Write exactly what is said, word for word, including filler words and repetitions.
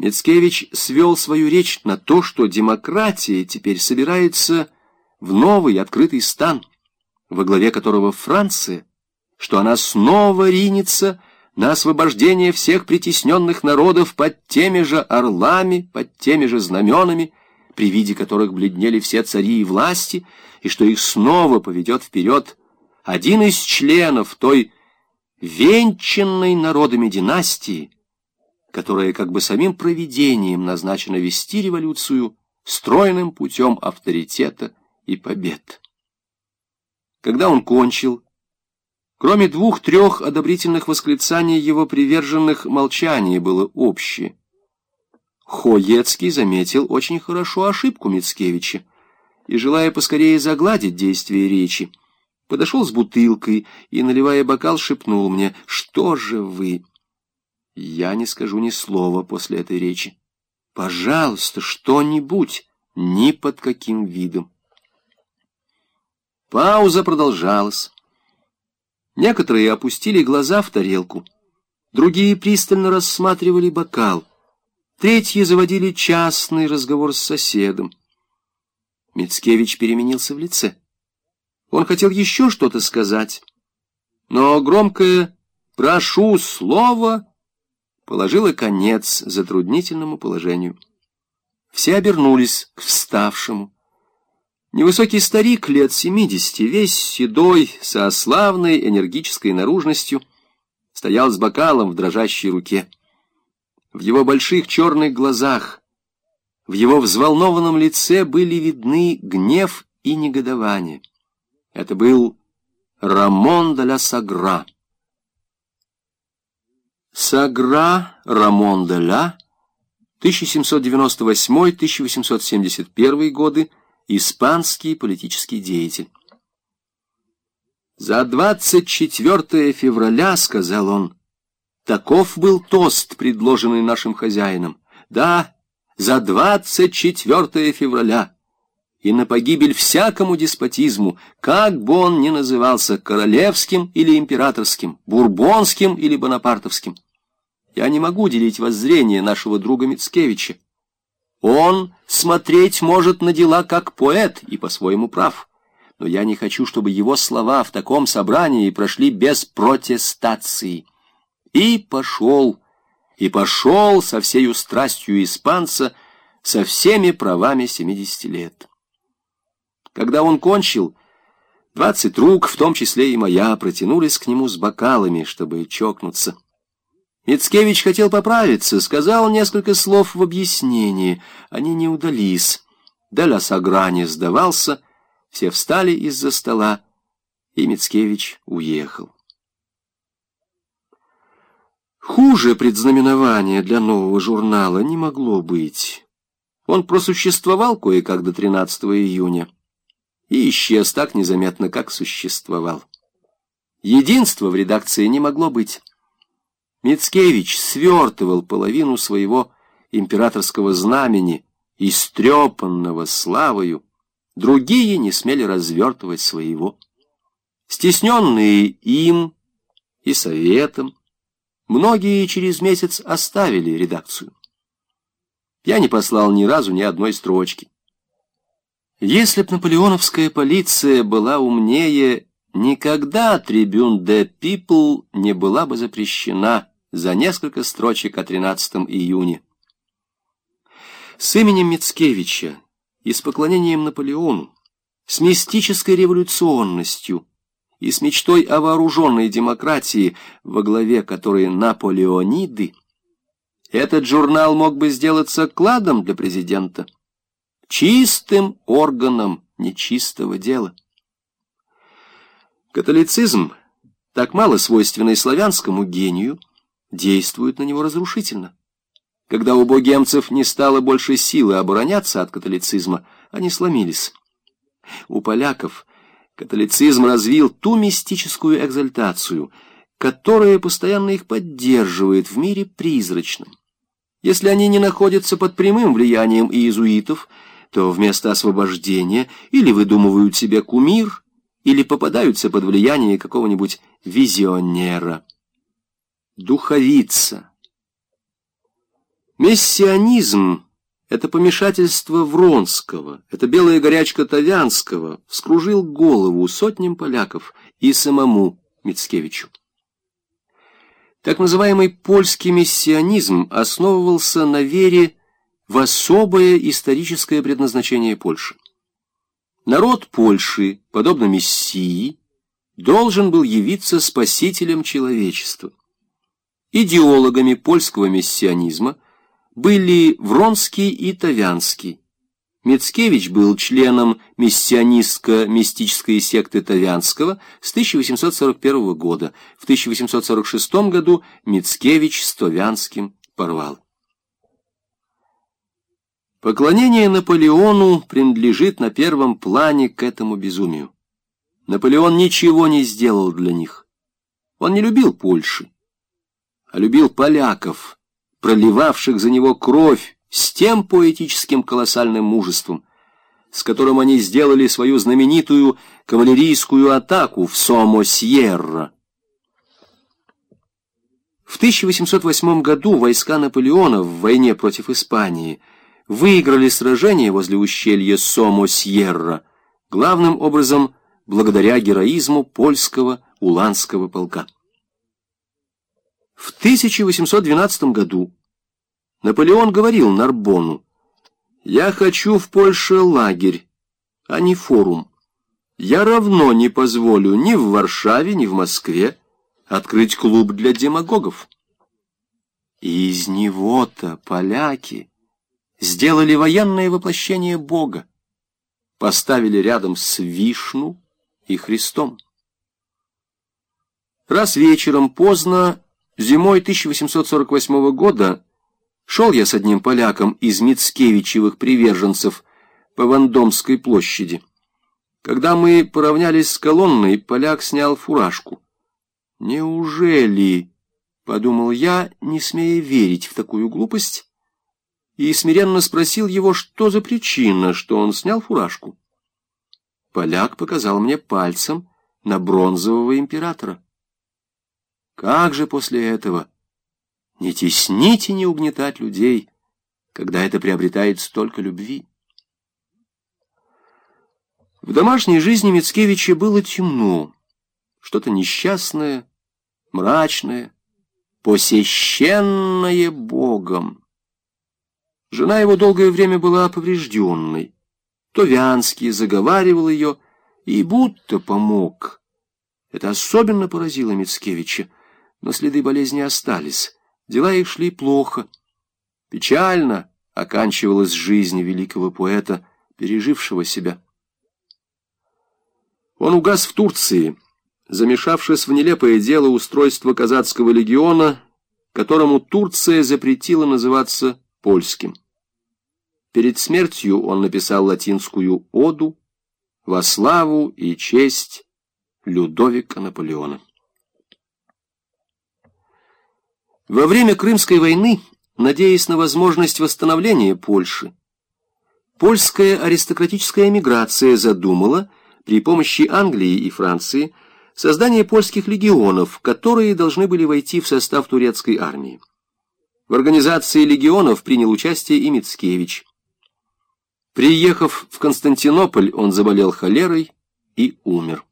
Мицкевич свел свою речь на то, что демократия теперь собирается в новый открытый стан, во главе которого Франция, что она снова ринется на освобождение всех притесненных народов под теми же орлами, под теми же знаменами, при виде которых бледнели все цари и власти, и что их снова поведет вперед один из членов той венчанной народами династии, которая как бы самим провидением назначена вести революцию стройным путем авторитета и побед. Когда он кончил, кроме двух-трех одобрительных восклицаний его приверженных, молчание было общее. Хоецкий заметил очень хорошо ошибку Мицкевича и, желая поскорее загладить действие речи, подошел с бутылкой и, наливая бокал, шепнул мне: «Что же вы?» Я не скажу ни слова после этой речи. Пожалуйста, что-нибудь, ни под каким видом. Пауза продолжалась. Некоторые опустили глаза в тарелку, другие пристально рассматривали бокал, третьи заводили частный разговор с соседом. Мицкевич переменился в лице. Он хотел еще что-то сказать, но громкое «прошу слова» положила конец затруднительному положению. Все обернулись к вставшему. Невысокий старик лет семидесяти, весь седой, со славной энергической наружностью, стоял с бокалом в дрожащей руке. В его больших черных глазах, в его взволнованном лице были видны гнев и негодование. Это был Рамон де ла Сагра. Сагра Рамон де ла, тысяча семьсот девяносто восьмой — тысяча восемьсот семьдесят первый годы, испанский политический деятель. «За двадцать четвёртое февраля, — сказал он, — таков был тост, предложенный нашим хозяином. Да, за двадцать четвёртое февраля, и на погибель всякому деспотизму, как бы он ни назывался, королевским или императорским, бурбонским или бонапартовским. Я не могу делить воззрение нашего друга Мицкевича. Он смотреть может на дела как поэт и по-своему прав, но я не хочу, чтобы его слова в таком собрании прошли без протестации». И пошел, и пошел со всею страстью испанца, со всеми правами семидесяти лет. Когда он кончил, двадцать рук, в том числе и моя, протянулись к нему с бокалами, чтобы чокнуться. Мицкевич хотел поправиться, сказал несколько слов в объяснении. Они не удались. Де ла Сагра не сдавался, все встали из-за стола, и Мицкевич уехал. Хуже предзнаменования для нового журнала не могло быть. Он просуществовал кое-как до тринадцатого июня и исчез так незаметно, как существовал. Единства в редакции не могло быть. Мицкевич свертывал половину своего императорского знамени, истрепанного славою, другие не смели развертывать своего. Стесненные им и советом, многие через месяц оставили редакцию. Я не послал ни разу ни одной строчки. Если б наполеоновская полиция была умнее, никогда «Трибюн де Пипл» не была бы запрещена за несколько строчек о тринадцатом июня. С именем Мицкевича и с поклонением Наполеону, с мистической революционностью и с мечтой о вооруженной демократии, во главе которой наполеониды, этот журнал мог бы сделаться кладом для президента, чистым органом нечистого дела. Католицизм, так мало свойственный славянскому гению, действует на него разрушительно. Когда у богемцев не стало больше силы обороняться от католицизма, они сломились. У поляков католицизм развил ту мистическую экзальтацию, которая постоянно их поддерживает в мире призрачном. Если они не находятся под прямым влиянием иезуитов, то вместо освобождения или выдумывают себе кумир, или попадаются под влияние какого-нибудь визионера. Духовица. Мессианизм — это помешательство Вронского, это белая горячка Тавянского вскружил голову сотням поляков и самому Мицкевичу. Так называемый польский мессианизм основывался на вере в особое историческое предназначение Польши. Народ Польши, подобно Мессии, должен был явиться спасителем человечества. Идеологами польского мессианизма были Вронский и Тавянский. Мицкевич был членом мессианистско-мистической секты Тавянского с тысяча восемьсот сорок первого года. В тысяча восемьсот сорок шестом году Мицкевич с Тавянским порвал. Поклонение Наполеону принадлежит на первом плане к этому безумию. Наполеон ничего не сделал для них. Он не любил Польши, а любил поляков, проливавших за него кровь с тем поэтическим колоссальным мужеством, с которым они сделали свою знаменитую кавалерийскую атаку в Сомосьерра. В тысяча восемьсот восьмом году войска Наполеона в войне против Испании выиграли сражение возле ущелья Сомосьерра, главным образом благодаря героизму польского уланского полка. В тысяча восемьсот двенадцатом году Наполеон говорил Нарбонну: «Я хочу в Польше лагерь, а не форум. Я равно не позволю ни в Варшаве, ни в Москве открыть клуб для демагогов». И из него-то поляки сделали военное воплощение Бога, поставили рядом с Вишну и Христом. Раз вечером поздно, зимой тысяча восемьсот сорок восьмого года, шел я с одним поляком из Мицкевичевых приверженцев по Вандомской площади. Когда мы поравнялись с колонной, поляк снял фуражку. «Неужели?» — подумал я, не смея верить в такую глупость, и смиренно спросил его, что за причина, что он снял фуражку. Поляк показал мне пальцем на бронзового императора. Как же после этого не теснить и не угнетать людей, когда это приобретает столько любви? В домашней жизни Мицкевича было темно, что-то несчастное, мрачное, посещенное Богом. Жена его долгое время была поврежденной. Тавянский заговаривал ее и будто помог. Это особенно поразило Мицкевича, но следы болезни остались. Дела их шли плохо. Печально оканчивалась жизнь великого поэта, пережившего себя. Он угас в Турции, замешавшись в нелепое дело устройства казацкого легиона, которому Турция запретила называться польским. Перед смертью он написал латинскую оду во славу и честь Людовика Наполеона. Во время Крымской войны, надеясь на возможность восстановления Польши, польская аристократическая эмиграция задумала при помощи Англии и Франции создание польских легионов, которые должны были войти в состав турецкой армии. В организации легионов принял участие и Мицкевич. Приехав в Константинополь, он заболел холерой и умер.